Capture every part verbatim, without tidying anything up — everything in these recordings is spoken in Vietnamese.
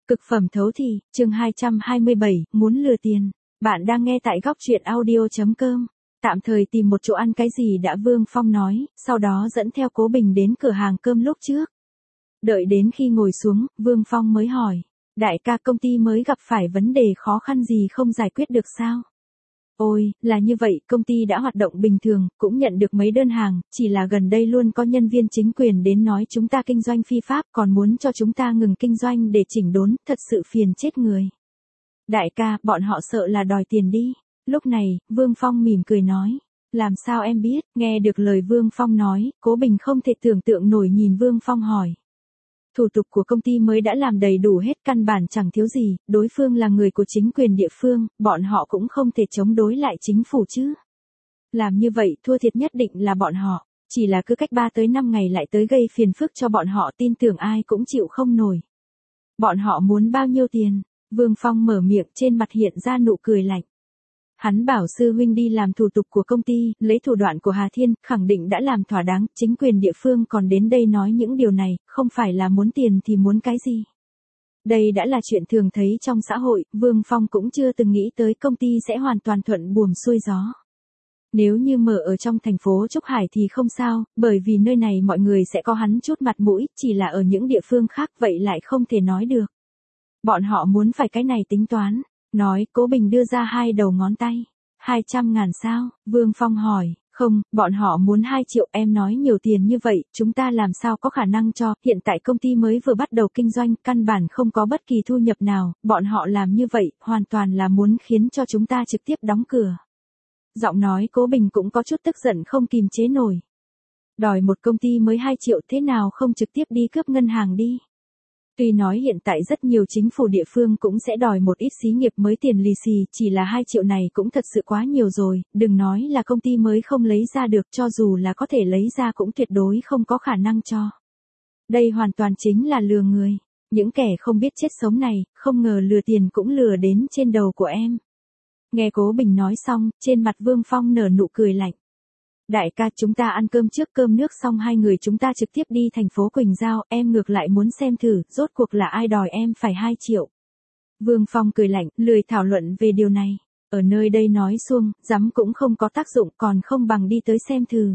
Cực phẩm thấu thị, chương hai trăm hai mươi bảy, muốn lừa tiền. Bạn đang nghe tại góc truyện audio chấm com. Tạm thời tìm một chỗ ăn cái gì đã, Vương Phong nói, sau đó dẫn theo Cố Bình đến cửa hàng cơm lúc trước. Đợi đến khi ngồi xuống, Vương Phong mới hỏi, đại ca, công ty mới gặp phải vấn đề khó khăn gì không giải quyết được sao? Ôi, là như vậy, công ty đã hoạt động bình thường, cũng nhận được mấy đơn hàng, chỉ là gần đây luôn có nhân viên chính quyền đến nói chúng ta kinh doanh phi pháp, còn muốn cho chúng ta ngừng kinh doanh để chỉnh đốn, thật sự phiền chết người. Đại ca, bọn họ sợ là đòi tiền đi. Lúc này, Vương Phong mỉm cười nói, làm sao em biết? Nghe được lời Vương Phong nói, Cố Bình không thể tưởng tượng nổi nhìn Vương Phong hỏi. Thủ tục của công ty mới đã làm đầy đủ hết, căn bản chẳng thiếu gì, đối phương là người của chính quyền địa phương, bọn họ cũng không thể chống đối lại chính phủ chứ. Làm như vậy thua thiệt nhất định là bọn họ, chỉ là cứ cách ba tới năm ngày lại tới gây phiền phức cho bọn họ, tin tưởng ai cũng chịu không nổi. Bọn họ muốn bao nhiêu tiền? Vương Phong mở miệng, trên mặt hiện ra nụ cười lạnh. Hắn bảo sư huynh đi làm thủ tục của công ty, lấy thủ đoạn của Hà Thiên, khẳng định đã làm thỏa đáng, chính quyền địa phương còn đến đây nói những điều này, không phải là muốn tiền thì muốn cái gì. Đây đã là chuyện thường thấy trong xã hội, Vương Phong cũng chưa từng nghĩ tới công ty sẽ hoàn toàn thuận buồm xuôi gió. Nếu như mở ở trong thành phố Trúc Hải thì không sao, bởi vì nơi này mọi người sẽ có hắn chút mặt mũi, chỉ là ở những địa phương khác vậy lại không thể nói được. Bọn họ muốn phải cái này tính toán. Nói, Cố Bình đưa ra hai đầu ngón tay. Hai trăm ngàn sao? Vương Phong hỏi, không, bọn họ muốn hai triệu, em nói nhiều tiền như vậy, chúng ta làm sao có khả năng cho, hiện tại công ty mới vừa bắt đầu kinh doanh, căn bản không có bất kỳ thu nhập nào, bọn họ làm như vậy, hoàn toàn là muốn khiến cho chúng ta trực tiếp đóng cửa. Giọng nói Cố Bình cũng có chút tức giận không kìm chế nổi. Đòi một công ty mới hai triệu, thế nào không trực tiếp đi cướp ngân hàng đi. Tuy nói hiện tại rất nhiều chính phủ địa phương cũng sẽ đòi một ít xí nghiệp mới tiền lì xì, chỉ là hai triệu này cũng thật sự quá nhiều rồi, đừng nói là công ty mới không lấy ra được, cho dù là có thể lấy ra cũng tuyệt đối không có khả năng cho. Đây hoàn toàn chính là lừa người. Những kẻ không biết chết sống này, không ngờ lừa tiền cũng lừa đến trên đầu của em. Nghe Cố Bình nói xong, trên mặt Vương Phong nở nụ cười lạnh. Đại ca, chúng ta ăn cơm trước, cơm nước xong hai người chúng ta trực tiếp đi thành phố Quỳnh Giao, em ngược lại muốn xem thử, rốt cuộc là ai đòi em phải hai triệu. Vương Phong cười lạnh, lười thảo luận về điều này. Ở nơi đây nói suông, dám cũng không có tác dụng, còn không bằng đi tới xem thử.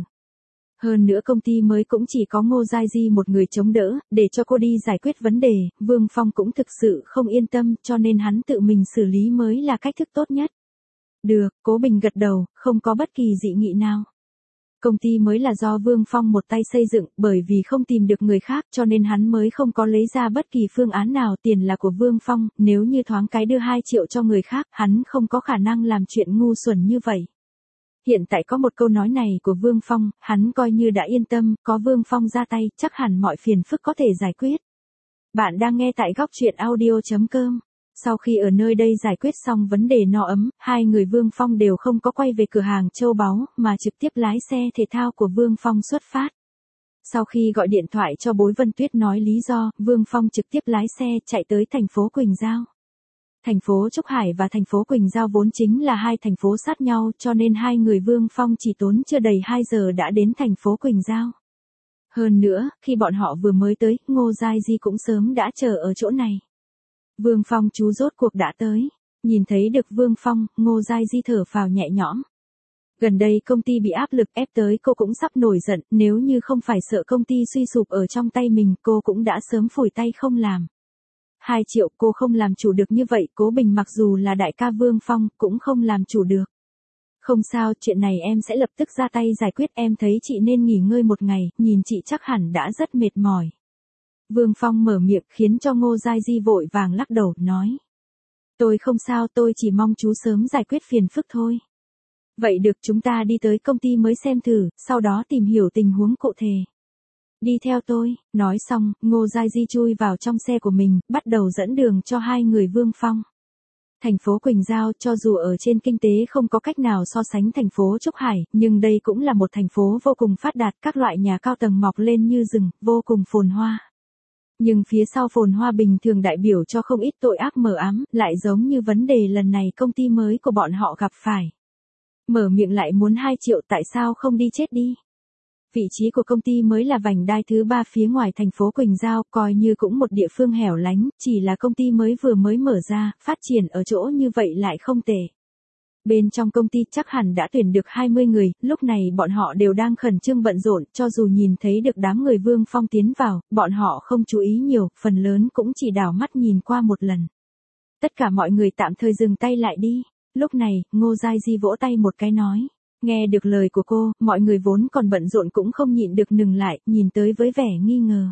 Hơn nữa công ty mới cũng chỉ có Ngô Giai Di một người chống đỡ, để cho cô đi giải quyết vấn đề, Vương Phong cũng thực sự không yên tâm, cho nên hắn tự mình xử lý mới là cách thức tốt nhất. Được, Cố Bình gật đầu, không có bất kỳ dị nghị nào. Công ty mới là do Vương Phong một tay xây dựng, bởi vì không tìm được người khác cho nên hắn mới không có lấy ra bất kỳ phương án nào, tiền là của Vương Phong, nếu như thoáng cái đưa hai triệu cho người khác, hắn không có khả năng làm chuyện ngu xuẩn như vậy. Hiện tại có một câu nói này của Vương Phong, hắn coi như đã yên tâm, có Vương Phong ra tay, chắc hẳn mọi phiền phức có thể giải quyết. Bạn đang nghe tại góc truyện audio chấm com. Sau khi ở nơi đây giải quyết xong vấn đề no ấm, hai người Vương Phong đều không có quay về cửa hàng châu báu, mà trực tiếp lái xe thể thao của Vương Phong xuất phát. Sau khi gọi điện thoại cho Bối Vân Tuyết nói lý do, Vương Phong trực tiếp lái xe chạy tới thành phố Quỳnh Giao. Thành phố Trúc Hải và thành phố Quỳnh Giao vốn chính là hai thành phố sát nhau, cho nên hai người Vương Phong chỉ tốn chưa đầy hai giờ đã đến thành phố Quỳnh Giao. Hơn nữa, khi bọn họ vừa mới tới, Ngô Giai Di cũng sớm đã chờ ở chỗ này. Vương Phong chú rốt cuộc đã tới. Nhìn thấy được Vương Phong, Ngô Giai Di thở phào nhẹ nhõm. Gần đây công ty bị áp lực ép tới, cô cũng sắp nổi giận, nếu như không phải sợ công ty suy sụp ở trong tay mình, cô cũng đã sớm phủi tay không làm. Hai triệu cô không làm chủ được như vậy, Cố Bình mặc dù là đại ca Vương Phong, cũng không làm chủ được. Không sao, chuyện này em sẽ lập tức ra tay giải quyết, em thấy chị nên nghỉ ngơi một ngày, nhìn chị chắc hẳn đã rất mệt mỏi. Vương Phong mở miệng khiến cho Ngô Giai Di vội vàng lắc đầu, nói. Tôi không sao, tôi chỉ mong chú sớm giải quyết phiền phức thôi. Vậy được, chúng ta đi tới công ty mới xem thử, sau đó tìm hiểu tình huống cụ thể. Đi theo tôi, nói xong, Ngô Giai Di chui vào trong xe của mình, bắt đầu dẫn đường cho hai người Vương Phong. Thành phố Quỳnh Giao cho dù ở trên kinh tế không có cách nào so sánh thành phố Trúc Hải, nhưng đây cũng là một thành phố vô cùng phát đạt, các loại nhà cao tầng mọc lên như rừng, vô cùng phồn hoa. Nhưng phía sau phồn hoa bình thường đại biểu cho không ít tội ác mờ ám, lại giống như vấn đề lần này công ty mới của bọn họ gặp phải. Mở miệng lại muốn hai triệu, tại sao không đi chết đi? Vị trí của công ty mới là vành đai thứ ba phía ngoài thành phố Quỳnh Giao, coi như cũng một địa phương hẻo lánh, chỉ là công ty mới vừa mới mở ra, phát triển ở chỗ như vậy lại không tệ. Bên trong công ty chắc hẳn đã tuyển được hai mươi người, lúc này bọn họ đều đang khẩn trương bận rộn, cho dù nhìn thấy được đám người Vương Phong tiến vào, bọn họ không chú ý nhiều, phần lớn cũng chỉ đảo mắt nhìn qua một lần. Tất cả mọi người tạm thời dừng tay lại đi. Lúc này, Ngô Giai Di vỗ tay một cái nói. Nghe được lời của cô, mọi người vốn còn bận rộn cũng không nhịn được ngừng lại, nhìn tới với vẻ nghi ngờ.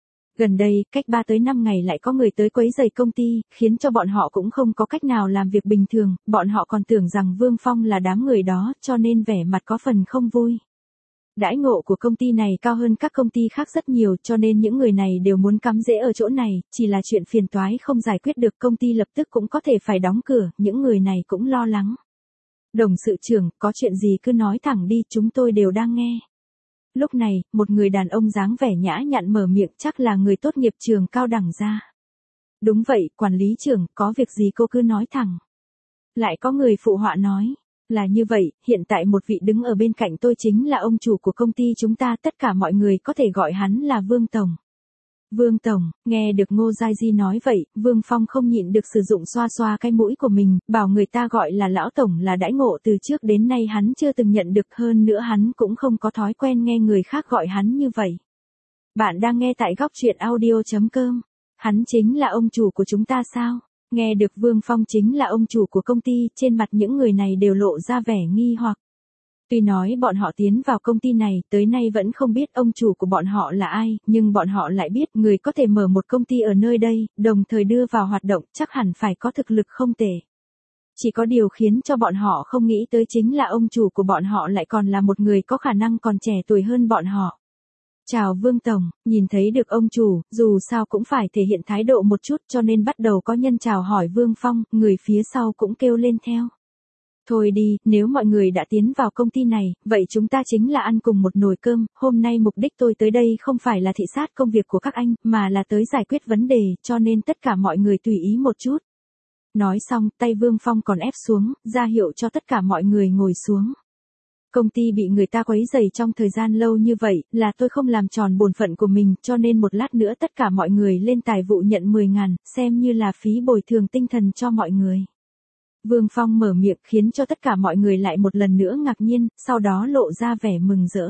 Gần đây, cách ba tới năm ngày lại có người tới quấy rầy công ty, khiến cho bọn họ cũng không có cách nào làm việc bình thường, bọn họ còn tưởng rằng Vương Phong là đám người đó, cho nên vẻ mặt có phần không vui. Đãi ngộ của công ty này cao hơn các công ty khác rất nhiều, cho nên những người này đều muốn cắm rễ ở chỗ này, chỉ là chuyện phiền toái không giải quyết được, công ty lập tức cũng có thể phải đóng cửa, những người này cũng lo lắng. Đồng sự trưởng, có chuyện gì cứ nói thẳng đi, chúng tôi đều đang nghe. Lúc này, một người đàn ông dáng vẻ nhã nhặn mở miệng, chắc là người tốt nghiệp trường cao đẳng ra. Đúng vậy, quản lý trưởng, có việc gì cô cứ nói thẳng. Lại có người phụ họa nói, là như vậy, hiện tại một vị đứng ở bên cạnh tôi chính là ông chủ của công ty chúng ta, tất cả mọi người có thể gọi hắn là Vương Tổng. Vương Tổng, nghe được Ngô Giai Di nói vậy, Vương Phong không nhịn được sử dụng xoa xoa cái mũi của mình, bảo người ta gọi là Lão Tổng là đãi ngộ từ trước đến nay hắn chưa từng nhận được, hơn nữa hắn cũng không có thói quen nghe người khác gọi hắn như vậy. Bạn đang nghe tại góc truyện audio chấm com. Hắn chính là ông chủ của chúng ta sao? Nghe được Vương Phong chính là ông chủ của công ty, trên mặt những người này đều lộ ra vẻ nghi hoặc. Tuy nói bọn họ tiến vào công ty này, tới nay vẫn không biết ông chủ của bọn họ là ai, nhưng bọn họ lại biết người có thể mở một công ty ở nơi đây, đồng thời đưa vào hoạt động, chắc hẳn phải có thực lực không tệ. Chỉ có điều khiến cho bọn họ không nghĩ tới chính là ông chủ của bọn họ lại còn là một người có khả năng còn trẻ tuổi hơn bọn họ. Chào Vương Tổng, nhìn thấy được ông chủ, dù sao cũng phải thể hiện thái độ một chút, cho nên bắt đầu có nhân chào hỏi Vương Phong, người phía sau cũng kêu lên theo. Thôi đi, nếu mọi người đã tiến vào công ty này, vậy chúng ta chính là ăn cùng một nồi cơm, hôm nay mục đích tôi tới đây không phải là thị sát công việc của các anh, mà là tới giải quyết vấn đề, cho nên tất cả mọi người tùy ý một chút. Nói xong, tay Vương Phong còn ép xuống, ra hiệu cho tất cả mọi người ngồi xuống. Công ty bị người ta quấy rầy trong thời gian lâu như vậy, là tôi không làm tròn bổn phận của mình, cho nên một lát nữa tất cả mọi người lên tài vụ nhận mười ngàn, xem như là phí bồi thường tinh thần cho mọi người. Vương Phong mở miệng khiến cho tất cả mọi người lại một lần nữa ngạc nhiên, sau đó lộ ra vẻ mừng rỡ.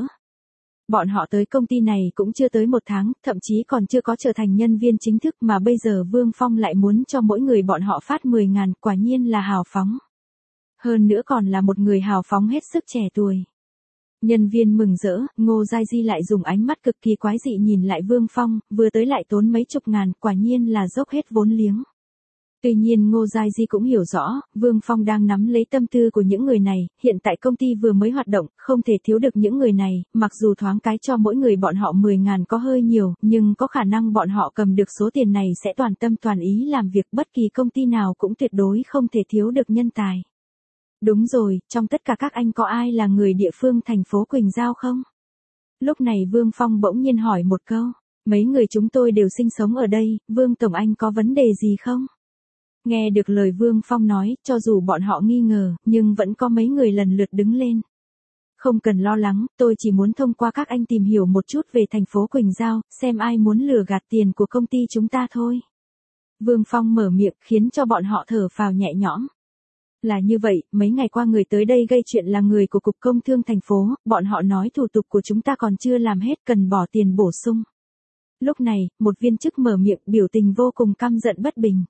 Bọn họ tới công ty này cũng chưa tới một tháng, thậm chí còn chưa có trở thành nhân viên chính thức mà bây giờ Vương Phong lại muốn cho mỗi người bọn họ phát mười ngàn, quả nhiên là hào phóng. Hơn nữa còn là một người hào phóng hết sức trẻ tuổi. Nhân viên mừng rỡ, Ngô Giai Di lại dùng ánh mắt cực kỳ quái dị nhìn lại Vương Phong, vừa tới lại tốn mấy chục ngàn, quả nhiên là dốc hết vốn liếng. Tuy nhiên Ngô Giai Di cũng hiểu rõ, Vương Phong đang nắm lấy tâm tư của những người này, hiện tại công ty vừa mới hoạt động, không thể thiếu được những người này, mặc dù thoáng cái cho mỗi người bọn họ mười ngàn có hơi nhiều, nhưng có khả năng bọn họ cầm được số tiền này sẽ toàn tâm toàn ý làm việc, bất kỳ công ty nào cũng tuyệt đối không thể thiếu được nhân tài. Đúng rồi, trong tất cả các anh có ai là người địa phương thành phố Quỳnh Giao không? Lúc này Vương Phong bỗng nhiên hỏi một câu, mấy người chúng tôi đều sinh sống ở đây, Vương Tổng anh có vấn đề gì không? Nghe được lời Vương Phong nói, cho dù bọn họ nghi ngờ, nhưng vẫn có mấy người lần lượt đứng lên. Không cần lo lắng, tôi chỉ muốn thông qua các anh tìm hiểu một chút về thành phố Quỳnh Giao, xem ai muốn lừa gạt tiền của công ty chúng ta thôi. Vương Phong mở miệng khiến cho bọn họ thở phào nhẹ nhõm. Là như vậy, mấy ngày qua người tới đây gây chuyện là người của Cục Công Thương thành phố, bọn họ nói thủ tục của chúng ta còn chưa làm hết, cần bỏ tiền bổ sung. Lúc này, một viên chức mở miệng biểu tình vô cùng căm giận bất bình.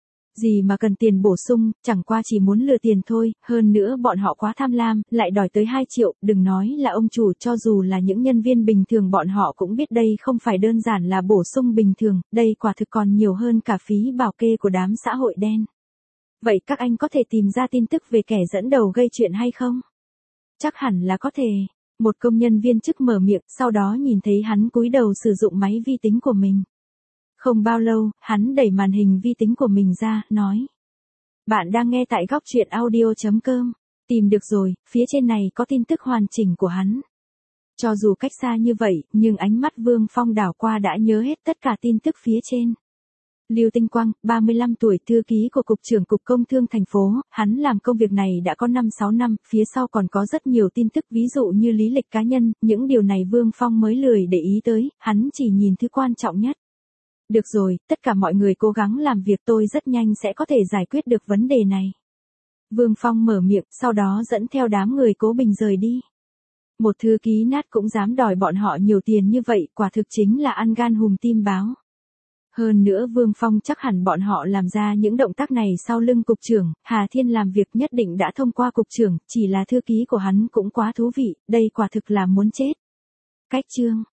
Gì mà cần tiền bổ sung, chẳng qua chỉ muốn lừa tiền thôi, hơn nữa bọn họ quá tham lam, lại đòi tới hai triệu, đừng nói là ông chủ, cho dù là những nhân viên bình thường bọn họ cũng biết đây không phải đơn giản là bổ sung bình thường, đây quả thực còn nhiều hơn cả phí bảo kê của đám xã hội đen. Vậy các anh có thể tìm ra tin tức về kẻ dẫn đầu gây chuyện hay không? Chắc hẳn là có thể. Một công nhân viên chức mở miệng, sau đó nhìn thấy hắn cúi đầu sử dụng máy vi tính của mình. Không bao lâu, hắn đẩy màn hình vi tính của mình ra, nói. Bạn đang nghe tại góc truyện audio chấm com. Tìm được rồi, phía trên này có tin tức hoàn chỉnh của hắn. Cho dù cách xa như vậy, nhưng ánh mắt Vương Phong đảo qua đã nhớ hết tất cả tin tức phía trên. Lưu Tinh Quang, ba mươi lăm tuổi, thư ký của Cục trưởng Cục Công Thương thành phố, hắn làm công việc này đã có năm sáu năm, phía sau còn có rất nhiều tin tức ví dụ như lý lịch cá nhân, những điều này Vương Phong mới lười để ý tới, hắn chỉ nhìn thứ quan trọng nhất. Được rồi, tất cả mọi người cố gắng làm việc, tôi rất nhanh sẽ có thể giải quyết được vấn đề này. Vương Phong mở miệng, sau đó dẫn theo đám người Cố Bình rời đi. Một thư ký nát cũng dám đòi bọn họ nhiều tiền như vậy, quả thực chính là ăn gan hùm tim báo. Hơn nữa Vương Phong chắc hẳn bọn họ làm ra những động tác này sau lưng cục trưởng, Hà Thiên làm việc nhất định đã thông qua cục trưởng, chỉ là thư ký của hắn cũng quá thú vị, đây quả thực là muốn chết. Cách chương